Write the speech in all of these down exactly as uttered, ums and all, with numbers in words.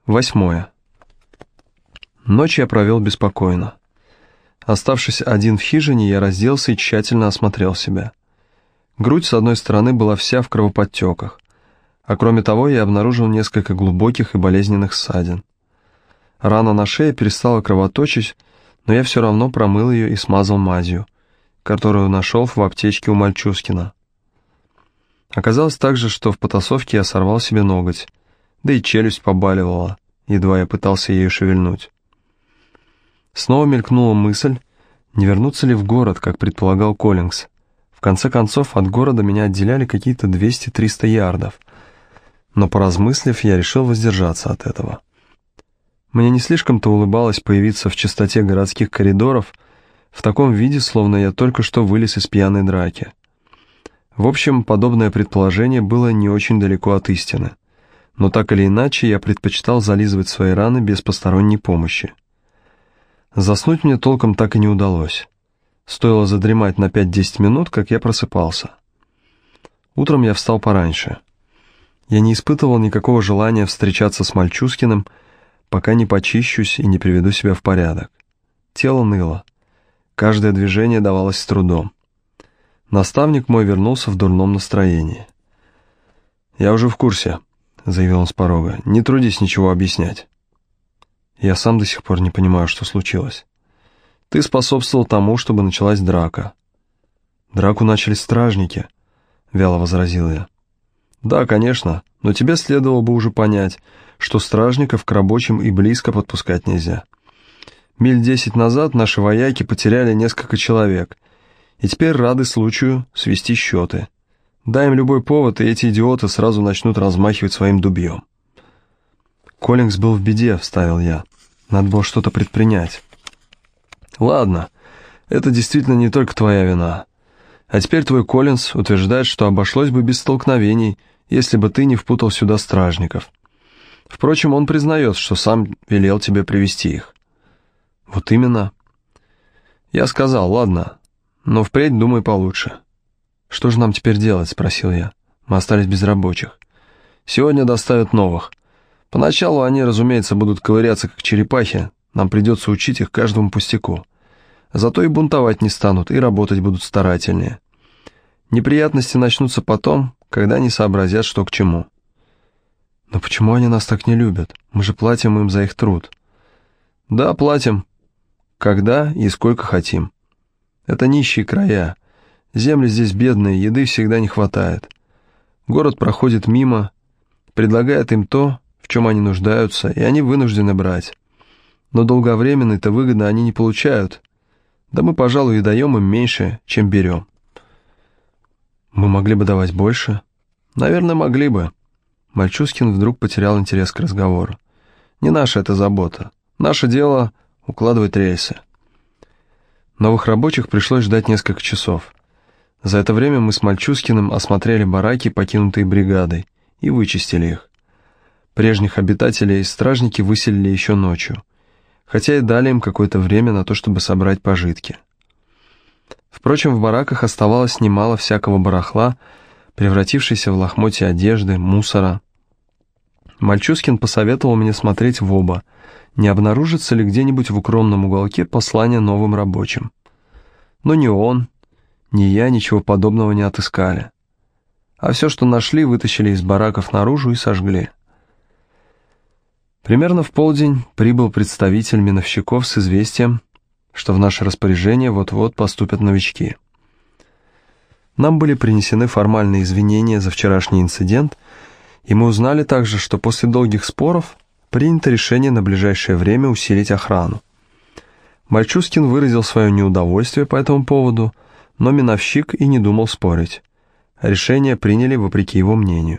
Восьмое. Ночь я провел беспокойно. Оставшись один в хижине, я разделся и тщательно осмотрел себя. Грудь с одной стороны была вся в кровоподтеках, а кроме того я обнаружил несколько глубоких и болезненных ссадин. Рана на шее перестала кровоточить, но я все равно промыл ее и смазал мазью, которую нашел в аптечке у Мальчускина. Оказалось также, что в потасовке я сорвал себе ноготь, да и челюсть побаливала, едва я пытался ею шевельнуть. Снова мелькнула мысль, не вернуться ли в город, как предполагал Коллинз. В конце концов, от города меня отделяли какие-то двести-триста ярдов, но, поразмыслив, я решил воздержаться от этого. Мне не слишком-то улыбалось появиться в чистоте городских коридоров в таком виде, словно я только что вылез из пьяной драки. В общем, подобное предположение было не очень далеко от истины, но так или иначе я предпочитал зализывать свои раны без посторонней помощи. Заснуть мне толком так и не удалось. Стоило задремать на пять-десять минут, как я просыпался. Утром я встал пораньше. Я не испытывал никакого желания встречаться с Мальчускиным, пока не почищусь и не приведу себя в порядок. Тело ныло. Каждое движение давалось с трудом. Наставник мой вернулся в дурном настроении. «Я уже в курсе», — заявил он с порога. «Не трудись ничего объяснять». Я сам до сих пор не понимаю, что случилось. Ты способствовал тому, чтобы началась драка. Драку начали стражники, вяло возразил я. Да, конечно, но тебе следовало бы уже понять, что стражников к рабочим и близко подпускать нельзя. Миль десять назад наши вояки потеряли несколько человек, и теперь рады случаю свести счеты. Дай им любой повод, и эти идиоты сразу начнут размахивать своим дубьем. Коллинз был в беде, вставил я. Надо было что-то предпринять. Ладно, это действительно не только твоя вина. А теперь твой Коллинз утверждает, что обошлось бы без столкновений, если бы ты не впутал сюда стражников. Впрочем, он признает, что сам велел тебе привести их. Вот именно. Я сказал, ладно, но впредь думай получше. Что же нам теперь делать, спросил я. Мы остались без рабочих. Сегодня доставят новых. Поначалу они, разумеется, будут ковыряться как черепахи, нам придется учить их каждому пустяку. Зато и бунтовать не станут, и работать будут старательнее. Неприятности начнутся потом, когда они сообразят, что к чему. Но почему они нас так не любят? Мы же платим им за их труд. Да, платим. Когда и сколько хотим. Это нищие края. Земли здесь бедные, еды всегда не хватает. Город проходит мимо, предлагает им то, в чем они нуждаются, и они вынуждены брать. Но долговременной-то выгоды они не получают. Да мы, пожалуй, и даем им меньше, чем берем. Мы могли бы давать больше? Наверное, могли бы. Мальчускин вдруг потерял интерес к разговору. Не наша это забота. Наше дело — укладывать рельсы. Новых рабочих пришлось ждать несколько часов. За это время мы с Мальчускиным осмотрели бараки, покинутые бригадой, и вычистили их. Прежних обитателей стражники выселили еще ночью, хотя и дали им какое-то время на то, чтобы собрать пожитки. Впрочем, в бараках оставалось немало всякого барахла, превратившейся в лохмотья одежды, мусора. Мальчускин посоветовал мне смотреть в оба, не обнаружится ли где-нибудь в укромном уголке послание новым рабочим. Но ни он, ни я ничего подобного не отыскали. А все, что нашли, вытащили из бараков наружу и сожгли. Примерно в полдень прибыл представитель миновщиков с известием, что в наше распоряжение вот-вот поступят новички. Нам были принесены формальные извинения за вчерашний инцидент, и мы узнали также, что после долгих споров принято решение на ближайшее время усилить охрану. Мальчускин выразил свое неудовольствие по этому поводу, но миновщик и не думал спорить. Решение приняли вопреки его мнению.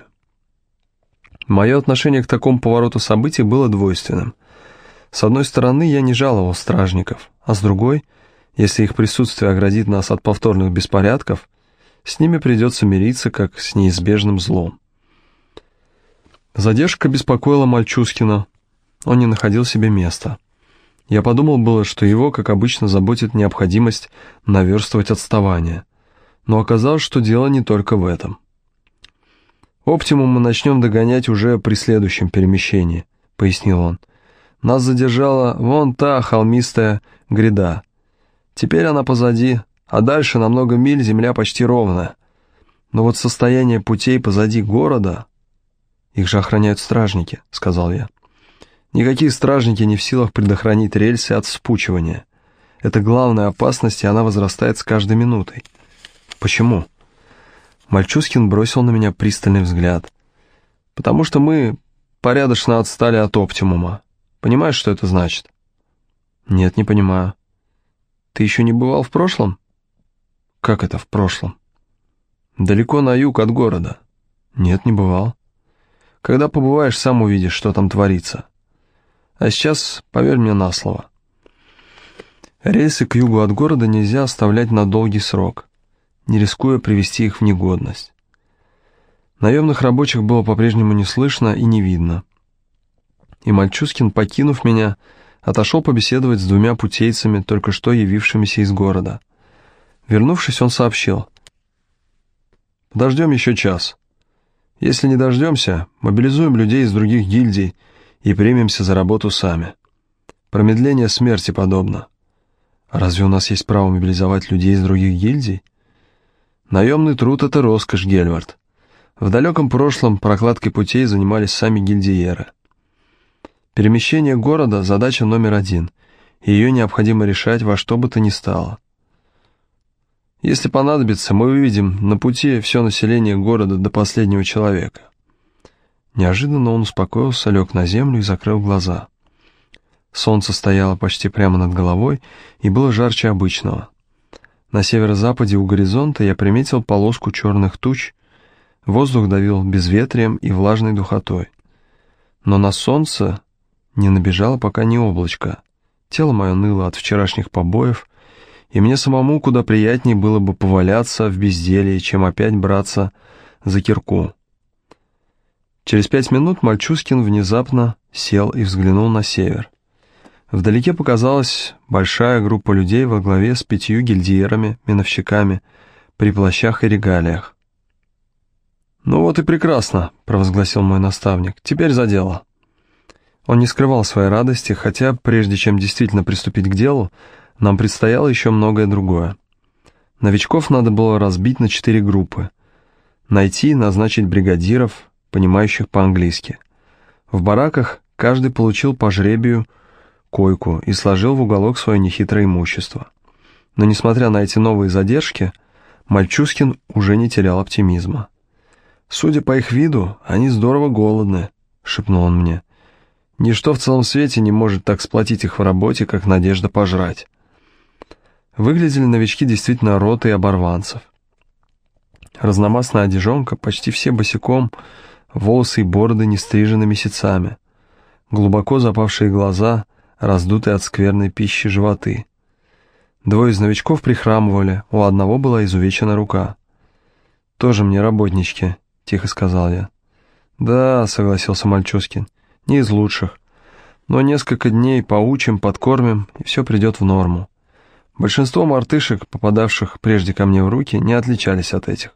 Мое отношение к такому повороту событий было двойственным. С одной стороны, я не жаловал стражников, а с другой, если их присутствие оградит нас от повторных беспорядков, с ними придется мириться, как с неизбежным злом. Задержка беспокоила Мальчускина, он не находил себе места. Я подумал было, что его, как обычно, заботит необходимость наверстывать отставание, но оказалось, что дело не только в этом. Оптимум мы начнем догонять уже при следующем перемещении, — пояснил он. «Нас задержала вон та холмистая гряда. Теперь она позади, а дальше на много миль земля почти ровная. Но вот состояние путей позади города...» «Их же охраняют стражники», — сказал я. «Никакие стражники не в силах предохранить рельсы от вспучивания. Это главная опасность, и она возрастает с каждой минутой». «Почему?» Мальчускин бросил на меня пристальный взгляд. «Потому что мы порядочно отстали от оптимума. Понимаешь, что это значит?» «Нет, не понимаю». «Ты еще не бывал в прошлом?» «Как это в прошлом?» «Далеко на юг от города». «Нет, не бывал». «Когда побываешь, сам увидишь, что там творится. А сейчас поверь мне на слово. Рельсы к югу от города нельзя оставлять на долгий срок, не рискуя привести их в негодность». Наемных рабочих было по-прежнему не слышно и не видно. И Мальчускин, покинув меня, отошел побеседовать с двумя путейцами, только что явившимися из города. Вернувшись, он сообщил: «Подождем еще час. Если не дождемся, мобилизуем людей из других гильдий и примемся за работу сами. Промедление смерти подобно». «А разве у нас есть право мобилизовать людей из других гильдий?» «Наемный труд — это роскошь, Гельвард. В далеком прошлом прокладкой путей занимались сами гильдиеры. Перемещение города — задача номер один, и ее необходимо решать во что бы то ни стало. Если понадобится, мы выведем на пути все население города до последнего человека». Неожиданно он успокоился, лег на землю и закрыл глаза. Солнце стояло почти прямо над головой и было жарче обычного. На северо-западе у горизонта я приметил полоску черных туч, воздух давил безветрием и влажной духотой. Но на солнце не набежало пока ни облачко. Тело мое ныло от вчерашних побоев, и мне самому куда приятнее было бы поваляться в безделье, чем опять браться за кирку. Через пять минут Мальчускин внезапно сел и взглянул на север. Вдалеке показалась большая группа людей во главе с пятью гильдиерами, миновщиками, при плащах и регалиях. «Ну вот и прекрасно», — провозгласил мой наставник, — «теперь за дело». Он не скрывал своей радости, хотя, прежде чем действительно приступить к делу, нам предстояло еще многое другое. Новичков надо было разбить на четыре группы, найти и назначить бригадиров, понимающих по-английски. В бараках каждый получил по жребию койку и сложил в уголок свое нехитрое имущество. Но, несмотря на эти новые задержки, Мальчускин уже не терял оптимизма. «Судя по их виду, они здорово голодны», — шепнул он мне. «Ничто в целом свете не может так сплотить их в работе, как надежда пожрать». Выглядели новички действительно ротой оборванцев. Разномастная одежонка, почти все босиком, волосы и бороды не стрижены месяцами, глубоко запавшие глаза, раздутые от скверной пищи животы. Двое из новичков прихрамывали, у одного была изувечена рука. «Тоже мне работнички», — тихо сказал я. «Да», — согласился Мальчускин, — «не из лучших. Но несколько дней поучим, подкормим, и все придет в норму. Большинство мартышек, попадавших прежде ко мне в руки, не отличались от этих».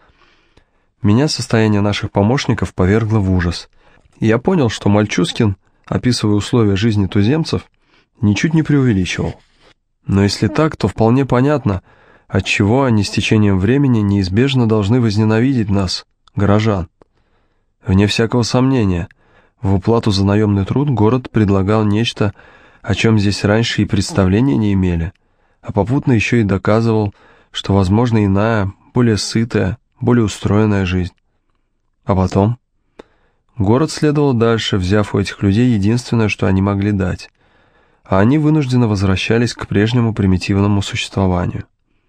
Меня состояние наших помощников повергло в ужас. И я понял, что Мальчускин, описывая условия жизни туземцев, ничуть не преувеличивал. Но если так, то вполне понятно, отчего они с течением времени неизбежно должны возненавидеть нас, горожан. Вне всякого сомнения, в уплату за наемный труд город предлагал нечто, о чем здесь раньше и представления не имели, а попутно еще и доказывал, что возможна иная, более сытая, более устроенная жизнь. А потом город следовал дальше, взяв у этих людей единственное, что они могли дать, а они вынужденно возвращались к прежнему примитивному существованию.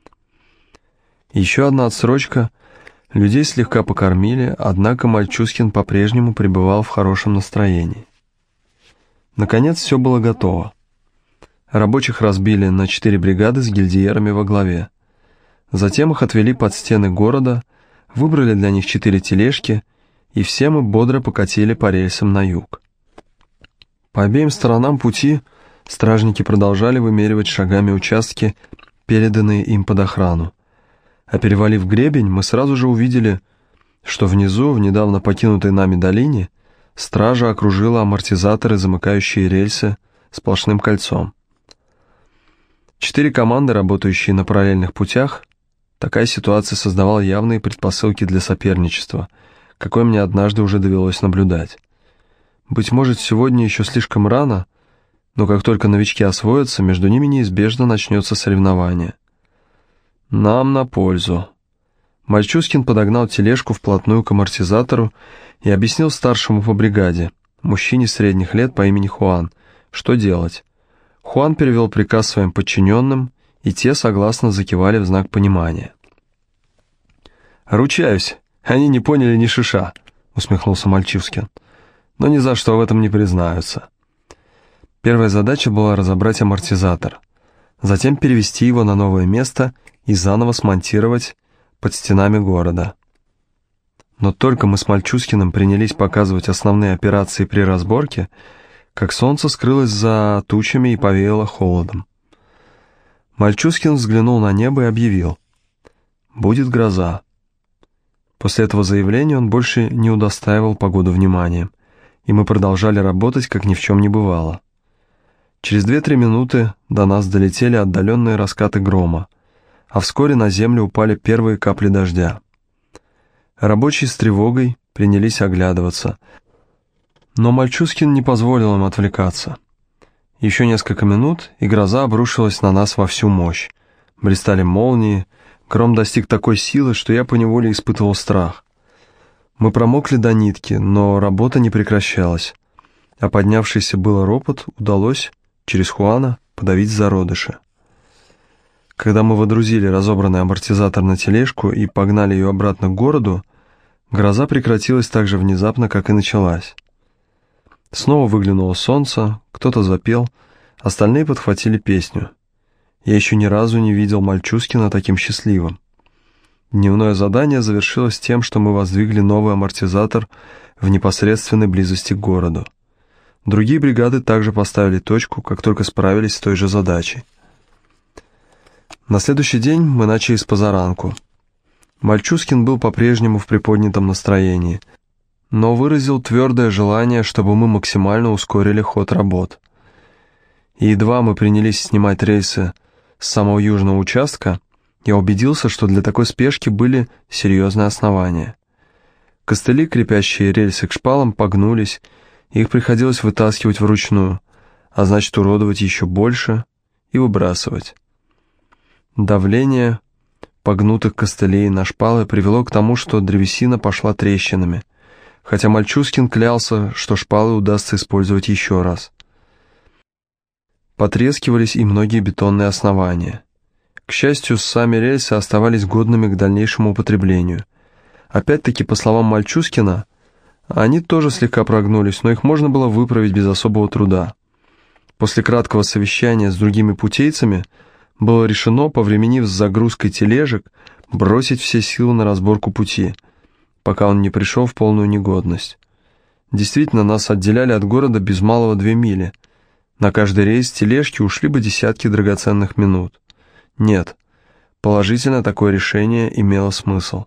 Еще одна отсрочка. Людей слегка покормили, однако Мальчускин по-прежнему пребывал в хорошем настроении. Наконец все было готово. Рабочих разбили на четыре бригады с гильдиерами во главе. Затем их отвели под стены города, выбрали для них четыре тележки, и все мы бодро покатили по рельсам на юг. По обеим сторонам пути стражники продолжали вымеривать шагами участки, переданные им под охрану. А перевалив гребень, мы сразу же увидели, что внизу, в недавно покинутой нами долине, Стража окружила амортизаторы, замыкающие рельсы, сплошным кольцом. Четыре команды, работающие на параллельных путях, такая ситуация создавала явные предпосылки для соперничества, какое мне однажды уже довелось наблюдать. Быть может, сегодня еще слишком рано, но как только новички освоятся, между ними неизбежно начнется соревнование. Нам на пользу. Мальчускин подогнал тележку вплотную к амортизатору и объяснил старшему по бригаде, мужчине средних лет по имени Хуан, что делать. Хуан перевел приказ своим подчиненным, и те согласно закивали в знак понимания. «Ручаюсь, они не поняли ни шиша», — усмехнулся Мальчускин, «но ни за что в этом не признаются». Первая задача была разобрать амортизатор, затем перевести его на новое место и заново смонтировать под стенами города. Но только мы с Мальчускиным принялись показывать основные операции при разборке, как солнце скрылось за тучами и повеяло холодом. Мальчускин взглянул на небо и объявил: «Будет гроза». После этого заявления он больше не удостаивал погоду вниманием, и мы продолжали работать, как ни в чем не бывало. Через две-три минуты до нас долетели отдаленные раскаты грома, а вскоре на землю упали первые капли дождя. Рабочие с тревогой принялись оглядываться, но Мальчускин не позволил им отвлекаться. Еще несколько минут, и гроза обрушилась на нас во всю мощь. Блистали молнии, гром достиг такой силы, что я поневоле испытывал страх. Мы промокли до нитки, но работа не прекращалась, а поднявшийся было ропот удалось через Хуана подавить зародыши. Когда мы водрузили разобранный амортизатор на тележку и погнали ее обратно к городу, гроза прекратилась так же внезапно, как и началась. Снова выглянуло солнце, кто-то запел, остальные подхватили песню. Я еще ни разу не видел Мальчускина таким счастливым. Дневное задание завершилось тем, что мы воздвигли новый амортизатор в непосредственной близости к городу. Другие бригады также поставили точку, как только справились с той же задачей. На следующий день мы начали с позаранку. Мальчускин был по-прежнему в приподнятом настроении, но выразил твердое желание, чтобы мы максимально ускорили ход работ. И едва мы принялись снимать рельсы с самого южного участка, я убедился, что для такой спешки были серьезные основания. Костыли, крепящие рельсы к шпалам, погнулись, и их приходилось вытаскивать вручную, а значит уродовать еще больше и выбрасывать. Давление погнутых костылей на шпалы привело к тому, что древесина пошла трещинами, хотя Мальчускин клялся, что шпалы удастся использовать еще раз. Потрескивались и многие бетонные основания. К счастью, сами рельсы оставались годными к дальнейшему употреблению. Опять-таки, по словам Мальчускина, они тоже слегка прогнулись, но их можно было выправить без особого труда. После краткого совещания с другими путейцами было решено, повременив с загрузкой тележек, бросить все силы на разборку пути, пока он не пришел в полную негодность. Действительно, нас отделяли от города без малого две мили. На каждый рейс тележки ушли бы десятки драгоценных минут. Нет, положительно такое решение имело смысл.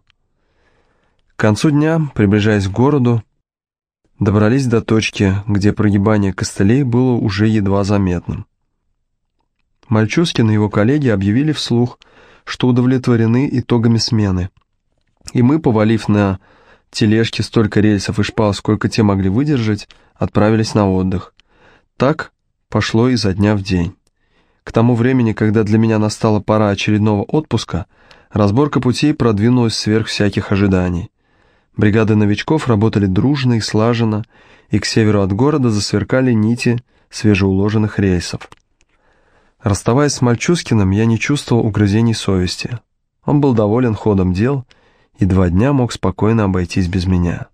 К концу дня, приближаясь к городу, добрались до точки, где прогибание костылей было уже едва заметным. Мальчускин и его коллеги объявили вслух, что удовлетворены итогами смены, и мы, повалив на тележки столько рельсов и шпал, сколько те могли выдержать, отправились на отдых. Так пошло изо дня в день. К тому времени, когда для меня настала пора очередного отпуска, разборка путей продвинулась сверх всяких ожиданий. Бригады новичков работали дружно и слаженно, и к северу от города засверкали нити свежеуложенных рельсов. Расставаясь с Мальчускиным, я не чувствовал угрызений совести. Он был доволен ходом дел и два дня мог спокойно обойтись без меня.